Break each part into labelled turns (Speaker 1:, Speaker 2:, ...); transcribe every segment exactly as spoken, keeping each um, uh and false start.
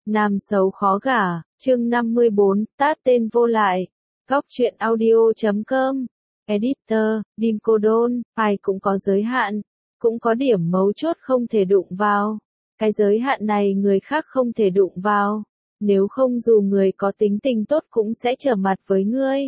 Speaker 1: Nam xấu khó gả, chương năm mươi bốn, tát tên vô lại. Góc truyện audio chấm com. Editor, Dim Cô Đôn, ai cũng có giới hạn, cũng có điểm mấu chốt không thể đụng vào. Cái giới hạn này người khác không thể đụng vào, nếu không dù người có tính tình tốt cũng sẽ trở mặt với ngươi.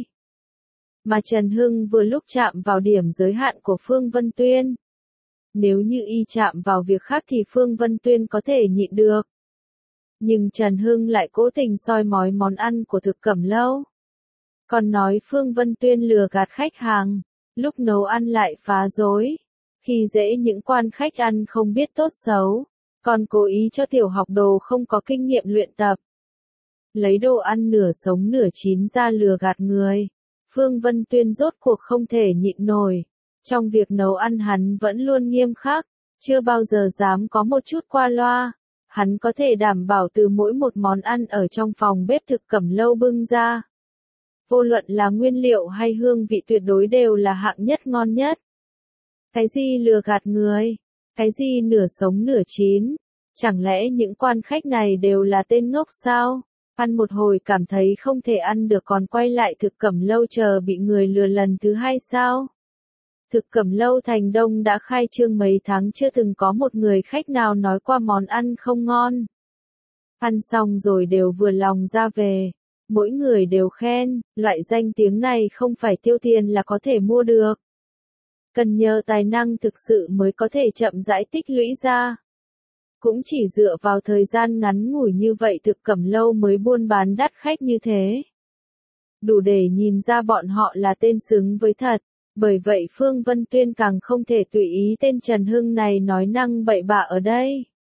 Speaker 1: Mà Trần Hưng vừa lúc chạm vào điểm giới hạn của Phương Vân Tuyên. Nếu như y chạm vào việc khác thì Phương Vân Tuyên có thể nhịn được. Nhưng Trần Hưng lại cố tình soi mói món ăn của Thực Cẩm Lâu. Còn nói Phương Vân Tuyên lừa gạt khách hàng, lúc nấu ăn lại phá rối. Khi dễ những quan khách ăn không biết tốt xấu, còn cố ý cho tiểu học đồ không có kinh nghiệm luyện tập. Lấy đồ ăn nửa sống nửa chín ra lừa gạt người. Phương Vân Tuyên rốt cuộc không thể nhịn nổi. Trong việc nấu ăn hắn vẫn luôn nghiêm khắc, chưa bao giờ dám có một chút qua loa. Hắn có thể đảm bảo từ mỗi một món ăn ở trong phòng bếp Thực Cẩm Lâu bưng ra, vô luận là nguyên liệu hay hương vị tuyệt đối đều là hạng nhất ngon nhất. Cái gì lừa gạt người? Cái gì nửa sống nửa chín? Chẳng lẽ những quan khách này đều là tên ngốc sao? Ăn một hồi cảm thấy không thể ăn được còn quay lại Thực Cẩm Lâu chờ bị người lừa lần thứ hai sao? Thực Cẩm Lâu Thành Đông đã khai trương mấy tháng chưa từng có một người khách nào nói qua món ăn không ngon. Ăn xong rồi đều vừa lòng ra về. Mỗi người đều khen, loại danh tiếng này không phải tiêu tiền là có thể mua được. Cần nhờ tài năng thực sự mới có thể chậm rãi tích lũy ra. Cũng chỉ dựa vào thời gian ngắn ngủi như vậy Thực Cẩm Lâu mới buôn bán đắt khách như thế. Đủ để nhìn ra bọn họ là tên xứng với thật. Bởi vậy Phương Vân Tuyên càng không thể tùy ý tên Trần Hưng này nói năng bậy bạ ở đây.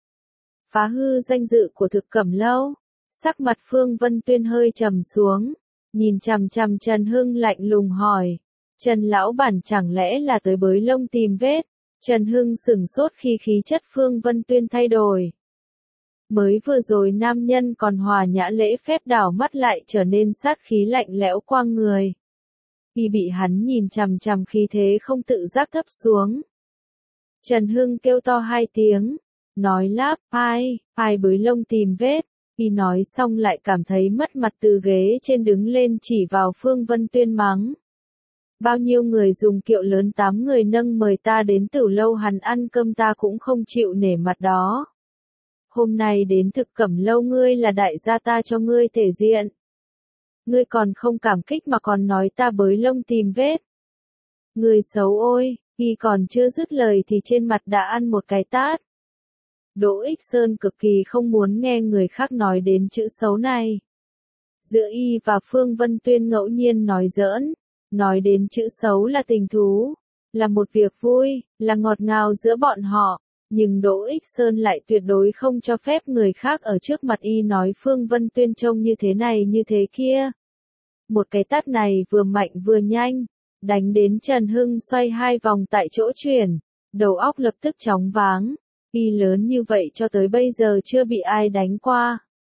Speaker 1: Phá hư danh dự của Thực Cẩm Lâu. Sắc mặt Phương Vân Tuyên hơi trầm xuống. Nhìn chằm chằm Trần Hưng lạnh lùng hỏi. Trần lão bản chẳng lẽ là tới bới lông tìm vết. Trần Hưng sửng sốt khi khí chất Phương Vân Tuyên thay đổi. Mới vừa rồi nam nhân còn hòa nhã lễ phép đảo mắt lại trở nên sát khí lạnh lẽo qua người. Khi bị hắn nhìn chằm chằm khí thế không tự giác thấp xuống. Trần Hưng kêu to hai tiếng, nói lắp, ai, ai bới lông tìm vết. Khi nói xong lại cảm thấy mất mặt từ ghế trên đứng lên chỉ vào Phương Vân Tuyên mắng. Bao nhiêu người dùng kiệu lớn tám người nâng mời ta đến Tử Lâu hắn ăn cơm ta cũng không chịu nể mặt đó. Hôm nay đến Thực Cẩm Lâu ngươi là đại gia ta cho ngươi thể diện. Ngươi còn không cảm kích mà còn nói ta bới lông tìm vết. Ngươi xấu ôi, khi còn chưa dứt lời thì trên mặt đã ăn một cái tát. Đỗ Ích Sơn cực kỳ không muốn nghe người khác nói đến chữ xấu này. Giữa y và Phương Vân Tuyên ngẫu nhiên nói giỡn, nói đến chữ xấu là tình thú, là một việc vui, là ngọt ngào giữa bọn họ. Nhưng Đỗ Ích Sơn lại tuyệt đối không cho phép người khác ở trước mặt y nói Phương Vân Tuyên trông như thế này như thế kia. Một cái tát này vừa mạnh vừa nhanh, đánh đến Trần Hưng xoay hai vòng tại chỗ chuyển, đầu óc lập tức chóng váng. Y lớn như vậy cho tới bây giờ chưa bị ai đánh qua.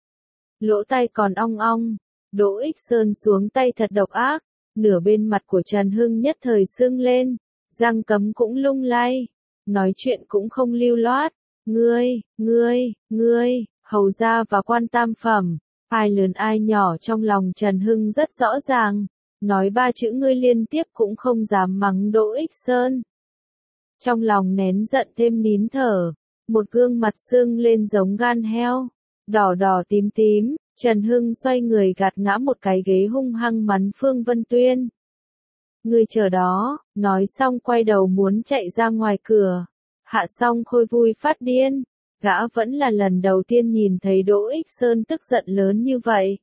Speaker 1: Lỗ tai còn ong ong, Đỗ Ích Sơn xuống tay thật độc ác, nửa bên mặt của Trần Hưng nhất thời sưng lên, răng cấm cũng lung lay, nói chuyện cũng không lưu loát. Ngươi, ngươi, ngươi, hầu gia và quan tam phẩm, ai lớn ai nhỏ trong lòng Trần Hưng rất rõ ràng, nói ba chữ ngươi liên tiếp cũng không dám mắng Đỗ Ích Sơn. Trong lòng nén giận thêm nín thở, một gương mặt sưng lên giống gan heo, đỏ đỏ tím tím, Trần Hưng xoay người gạt ngã một cái ghế hung hăng mắng Phương Vân Tuyên. Ngươi chờ đó, nói xong quay đầu muốn chạy ra ngoài cửa. Hạ Song Khôi vui phát điên, gã vẫn là lần đầu tiên nhìn thấy Đỗ Ích Sơn tức giận lớn như vậy.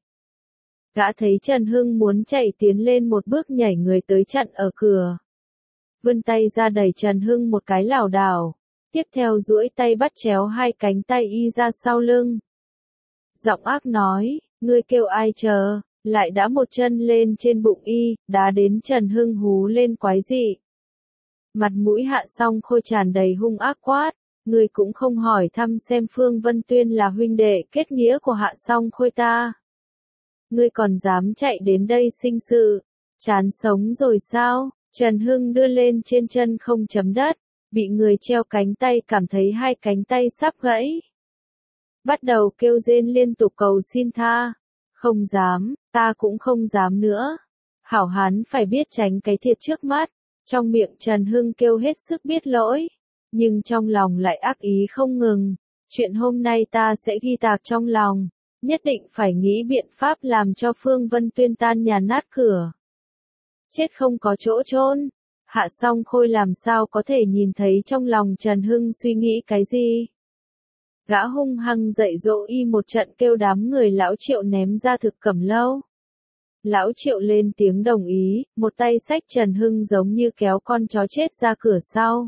Speaker 1: Gã thấy Trần Hưng muốn chạy tiến lên một bước nhảy người tới chặn ở cửa. Vươn tay ra đẩy Trần Hưng một cái lảo đảo, tiếp theo duỗi tay bắt chéo hai cánh tay y ra sau lưng. Giọng ác nói, ngươi kêu ai chờ, lại đã một chân lên trên bụng y, đá đến Trần Hưng hú lên quái dị. Mặt mũi Hạ Song Khôi tràn đầy hung ác quát, ngươi cũng không hỏi thăm xem Phương Vân Tuyên là huynh đệ kết nghĩa của Hạ Song Khôi ta. Ngươi còn dám chạy đến đây sinh sự, chán sống rồi sao? Trần Hưng đưa lên trên chân không chấm đất, bị người treo cánh tay cảm thấy hai cánh tay sắp gãy. bắt đầu kêu rên liên tục cầu xin tha. Không dám, ta cũng không dám nữa. Hảo hán phải biết tránh cái thiệt trước mắt. Trong miệng Trần Hưng kêu hết sức biết lỗi, nhưng trong lòng lại ác ý không ngừng. Chuyện hôm nay ta sẽ ghi tạc trong lòng, nhất định phải nghĩ biện pháp làm cho Phương Vân Tuyên tan nhà nát cửa. Chết không có chỗ chôn. Hạ Song Khôi làm sao có thể nhìn thấy trong lòng Trần Hưng suy nghĩ cái gì. Gã hung hăng dạy dỗ y một trận kêu đám người lão Triệu ném ra thực cẩm lâu. Lão Triệu lên tiếng đồng ý, một tay xách Trần Hưng giống như kéo con chó chết ra cửa sau.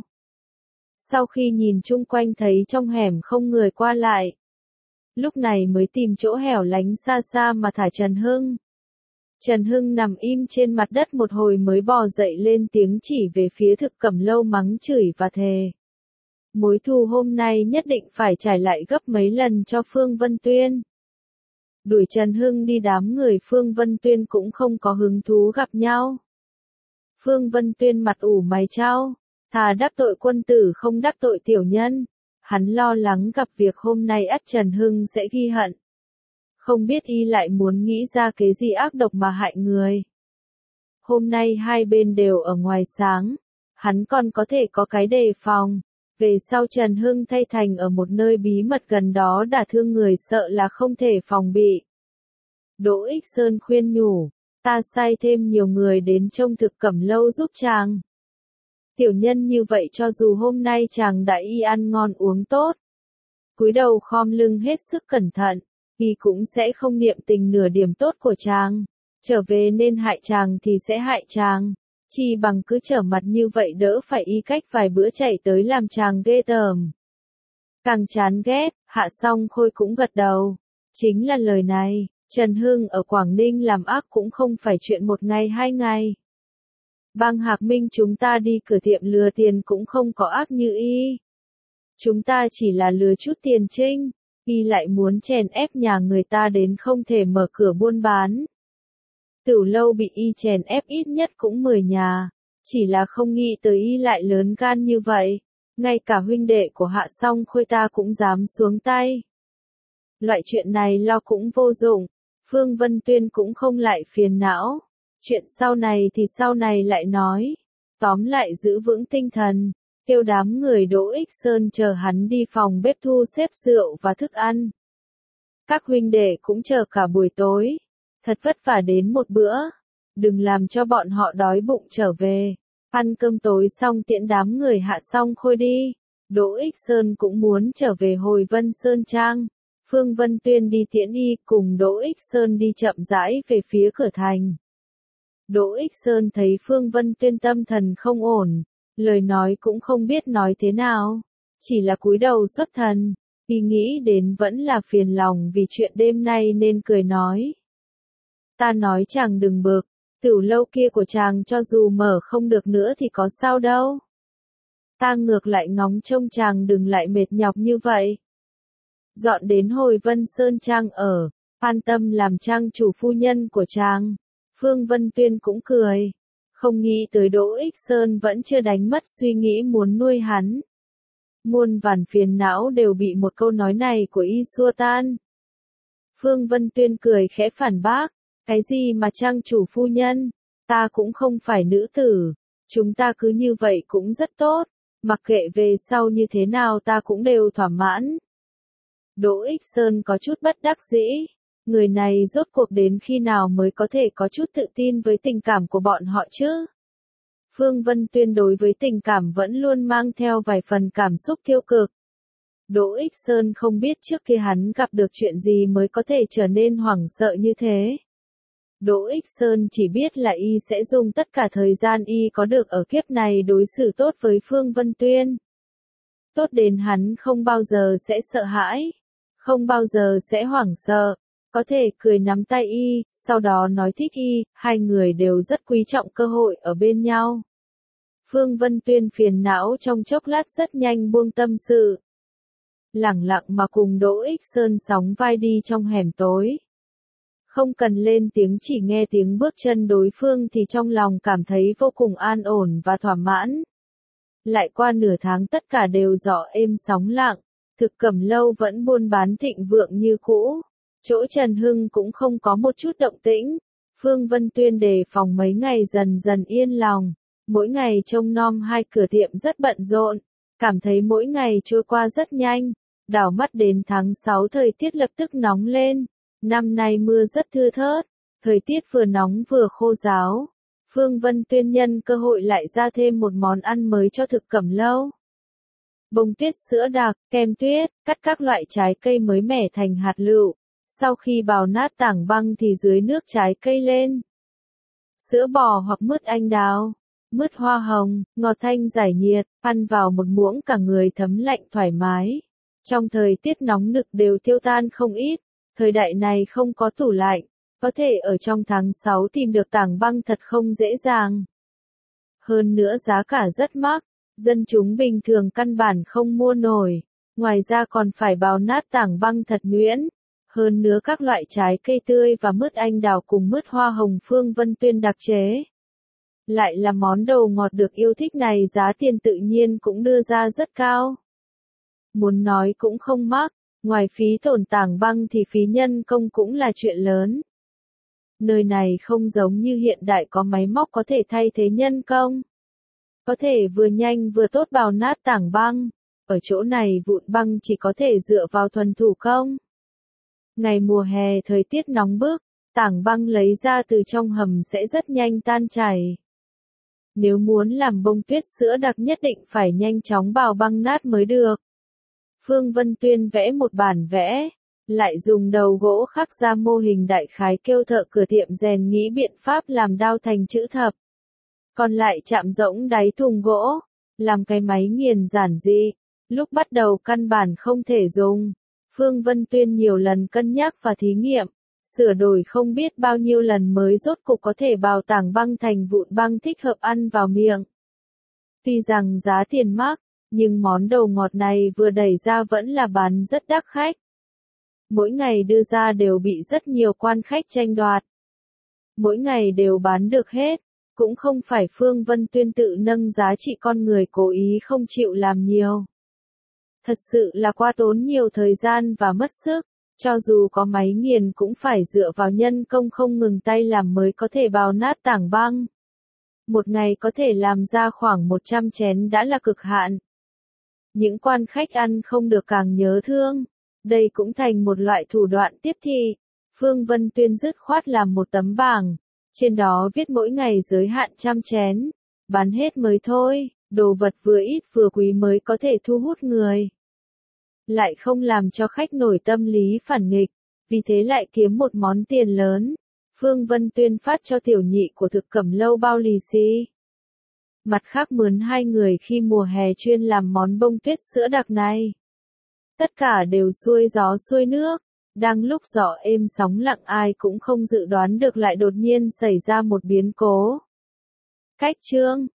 Speaker 1: Sau khi nhìn chung quanh thấy trong hẻm không người qua lại, lúc này mới tìm chỗ hẻo lánh xa xa mà thả Trần Hưng. Trần Hưng nằm im trên mặt đất một hồi mới bò dậy lên tiếng chỉ về phía thực cẩm lâu mắng chửi và thề. Mối thù hôm nay nhất định phải trải lại gấp mấy lần cho Phương Vân Tuyên. Đuổi Trần Hưng đi đám người Phương Vân Tuyên cũng không có hứng thú gặp nhau. Phương Vân Tuyên mặt ủ mày chau, thà đắc tội quân tử không đắc tội tiểu nhân. Hắn lo lắng gặp việc hôm nay ắt Trần Hưng sẽ ghi hận. Không biết y lại muốn nghĩ ra cái gì ác độc mà hại người. Hôm nay hai bên đều ở ngoài sáng, hắn còn có thể có cái đề phòng. Về sau Trần Hưng thay thành ở một nơi bí mật gần đó đả thương người sợ là không thể phòng bị. Đỗ Ích Sơn khuyên nhủ, ta sai thêm nhiều người đến trông thực cẩm lâu giúp chàng. Tiểu nhân như vậy cho dù hôm nay chàng đã y ăn ngon uống tốt, cúi đầu khom lưng hết sức cẩn thận, y cũng sẽ không niệm tình nửa điểm tốt của chàng. Trở về nên hại chàng thì sẽ hại chàng. Chi bằng cứ trở mặt như vậy đỡ phải y cách vài bữa chạy tới làm chàng ghê tởm. Càng chán ghét, Hạ Song Khôi cũng gật đầu. Chính là lời này, Trần Hưng ở Quảng Ninh làm ác cũng không phải chuyện một ngày hai ngày. Bang Hạc Minh chúng ta đi cửa tiệm lừa tiền cũng không có ác như y. Chúng ta chỉ là lừa chút tiền trinh, y lại muốn chèn ép nhà người ta đến không thể mở cửa buôn bán. Tửu lâu bị y chèn ép ít nhất cũng mười nhà, chỉ là không nghĩ tới y lại lớn gan như vậy, ngay cả huynh đệ của Hạ Song Khôi ta cũng dám xuống tay. Loại chuyện này lo cũng vô dụng, Phương Vân Tuyên cũng không lại phiền não, chuyện sau này thì sau này lại nói, tóm lại giữ vững tinh thần, kêu đám người Đỗ Ích Sơn chờ hắn đi phòng bếp thu xếp rượu và thức ăn. Các huynh đệ cũng chờ cả buổi tối. Thật vất vả đến một bữa, đừng làm cho bọn họ đói bụng trở về. Ăn cơm tối xong tiễn đám người Hạ Song Khôi đi. Đỗ Ích Sơn cũng muốn trở về hồi Vân Sơn Trang. Phương Vân Tuyên đi tiễn y cùng Đỗ Ích Sơn đi chậm rãi về phía cửa thành. Đỗ Ích Sơn thấy Phương Vân Tuyên tâm thần không ổn, lời nói cũng không biết nói thế nào, chỉ là cúi đầu xuất thần. Y nghĩ đến vẫn là phiền lòng vì chuyện đêm nay nên cười nói. Ta nói chàng đừng bực, tửu lâu kia của chàng cho dù mở không được nữa thì có sao đâu. Ta ngược lại ngóng trông chàng đừng lại mệt nhọc như vậy. Dọn đến hồi Vân Sơn Trang ở, an tâm làm trang chủ phu nhân của chàng. Phương Vân Tuyên cũng cười, không nghĩ tới Đỗ Ích Sơn vẫn chưa đánh mất suy nghĩ muốn nuôi hắn. Muôn vàn phiền não đều bị một câu nói này của y xua tan. Phương Vân Tuyên cười khẽ phản bác. Cái gì mà trang chủ phu nhân, ta cũng không phải nữ tử, chúng ta cứ như vậy cũng rất tốt, mặc kệ về sau như thế nào ta cũng đều thỏa mãn. Đỗ Ích Sơn có chút bất đắc dĩ, người này rốt cuộc đến khi nào mới có thể có chút tự tin với tình cảm của bọn họ chứ? Phương Vân Tuyên đối với tình cảm vẫn luôn mang theo vài phần cảm xúc tiêu cực. Đỗ Ích Sơn không biết trước khi hắn gặp được chuyện gì mới có thể trở nên hoảng sợ như thế. Đỗ Ích Sơn chỉ biết là y sẽ dùng tất cả thời gian y có được ở kiếp này đối xử tốt với Phương Vân Tuyên. Tốt đến hắn không bao giờ sẽ sợ hãi, không bao giờ sẽ hoảng sợ, có thể cười nắm tay y, sau đó nói thích y, hai người đều rất quý trọng cơ hội ở bên nhau. Phương Vân Tuyên phiền não trong chốc lát rất nhanh buông tâm sự. Lẳng lặng mà cùng Đỗ Ích Sơn sóng vai đi trong hẻm tối. Không cần lên tiếng chỉ nghe tiếng bước chân đối phương thì trong lòng cảm thấy vô cùng an ổn và thỏa mãn. Lại qua nửa tháng tất cả đều rõ êm sóng lặng, Thực Cẩm Lâu vẫn buôn bán thịnh vượng như cũ. Chỗ Trần Hưng cũng không có một chút động tĩnh. Phương Vân Tuyên đề phòng mấy ngày dần dần yên lòng. Mỗi ngày trông nom hai cửa tiệm rất bận rộn. Cảm thấy mỗi ngày trôi qua rất nhanh. Đảo mắt đến tháng sáu thời tiết lập tức nóng lên. Năm nay mưa rất thưa thớt. Thời tiết vừa nóng vừa khô ráo. Phương Vân Tuyên nhân cơ hội lại ra thêm một món ăn mới cho Thực Cẩm Lâu. Bông tuyết sữa đặc, kem tuyết, cắt các loại trái cây mới mẻ thành hạt lựu. Sau khi bào nát tảng băng thì dưới nước trái cây lên. Sữa bò hoặc mứt anh đào, mứt hoa hồng, ngọt thanh giải nhiệt, ăn vào một muỗng cả người thấm lạnh thoải mái. Trong thời tiết nóng nực đều tiêu tan không ít, thời đại này không có tủ lạnh, có thể ở trong tháng sáu tìm được tảng băng thật không dễ dàng. Hơn nữa giá cả rất mắc, dân chúng bình thường căn bản không mua nổi, ngoài ra còn phải bào nát tảng băng thật nhuyễn. Hơn nữa các loại trái cây tươi và mứt anh đào cùng mứt hoa hồng Phương Vân Tuyên đặc chế. Lại là món đồ ngọt được yêu thích này, giá tiền tự nhiên cũng đưa ra rất cao. Muốn nói cũng không mắc, ngoài phí tổn tảng băng thì phí nhân công cũng là chuyện lớn. Nơi này không giống như hiện đại có máy móc có thể thay thế nhân công. Có thể vừa nhanh vừa tốt bào nát tảng băng. Ở chỗ này vụn băng chỉ có thể dựa vào thuần thủ công. Ngày mùa hè thời tiết nóng bức, tảng băng lấy ra từ trong hầm sẽ rất nhanh tan chảy. Nếu muốn làm bông tuyết sữa đặc nhất định phải nhanh chóng bào băng nát mới được. Phương Vân Tuyên vẽ một bản vẽ, lại dùng đầu gỗ khắc ra mô hình đại khái, kêu thợ cửa tiệm rèn nghĩ biện pháp làm đao thành chữ thập. Còn lại chạm rỗng đáy thùng gỗ, làm cái máy nghiền giản dị, lúc bắt đầu căn bản không thể dùng. Phương Vân Tuyên nhiều lần cân nhắc và thí nghiệm, sửa đổi không biết bao nhiêu lần mới rốt cục có thể bào tảng băng thành vụn băng thích hợp ăn vào miệng. Tuy rằng giá tiền mắc, nhưng món đồ ngọt này vừa đẩy ra vẫn là bán rất đắt khách. Mỗi ngày đưa ra đều bị rất nhiều quan khách tranh đoạt. Mỗi ngày đều bán được hết, cũng không phải Phương Vân Tuyên tự nâng giá trị con người cố ý không chịu làm nhiều. Thật sự là quá tốn nhiều thời gian và mất sức, cho dù có máy nghiền cũng phải dựa vào nhân công không ngừng tay làm mới có thể bào nát tảng băng. Một ngày có thể làm ra khoảng một trăm chén đã là cực hạn. Những quan khách ăn không được càng nhớ thương. Đây cũng thành một loại thủ đoạn tiếp thị. Phương Vân Tuyên dứt khoát làm một tấm bảng, trên đó viết mỗi ngày giới hạn trăm chén, bán hết mới thôi, đồ vật vừa ít vừa quý mới có thể thu hút người. Lại không làm cho khách nổi tâm lý phản nghịch, vì thế lại kiếm một món tiền lớn. Phương Vân Tuyên phát cho tiểu nhị của Thực Cẩm Lâu bao lì xì. Mặt khác mướn hai người khi mùa hè chuyên làm món bông tuyết sữa đặc này. Tất cả đều xuôi gió xuôi nước, đang lúc gió êm sóng lặng ai cũng không dự đoán được lại đột nhiên xảy ra một biến cố. Cách chương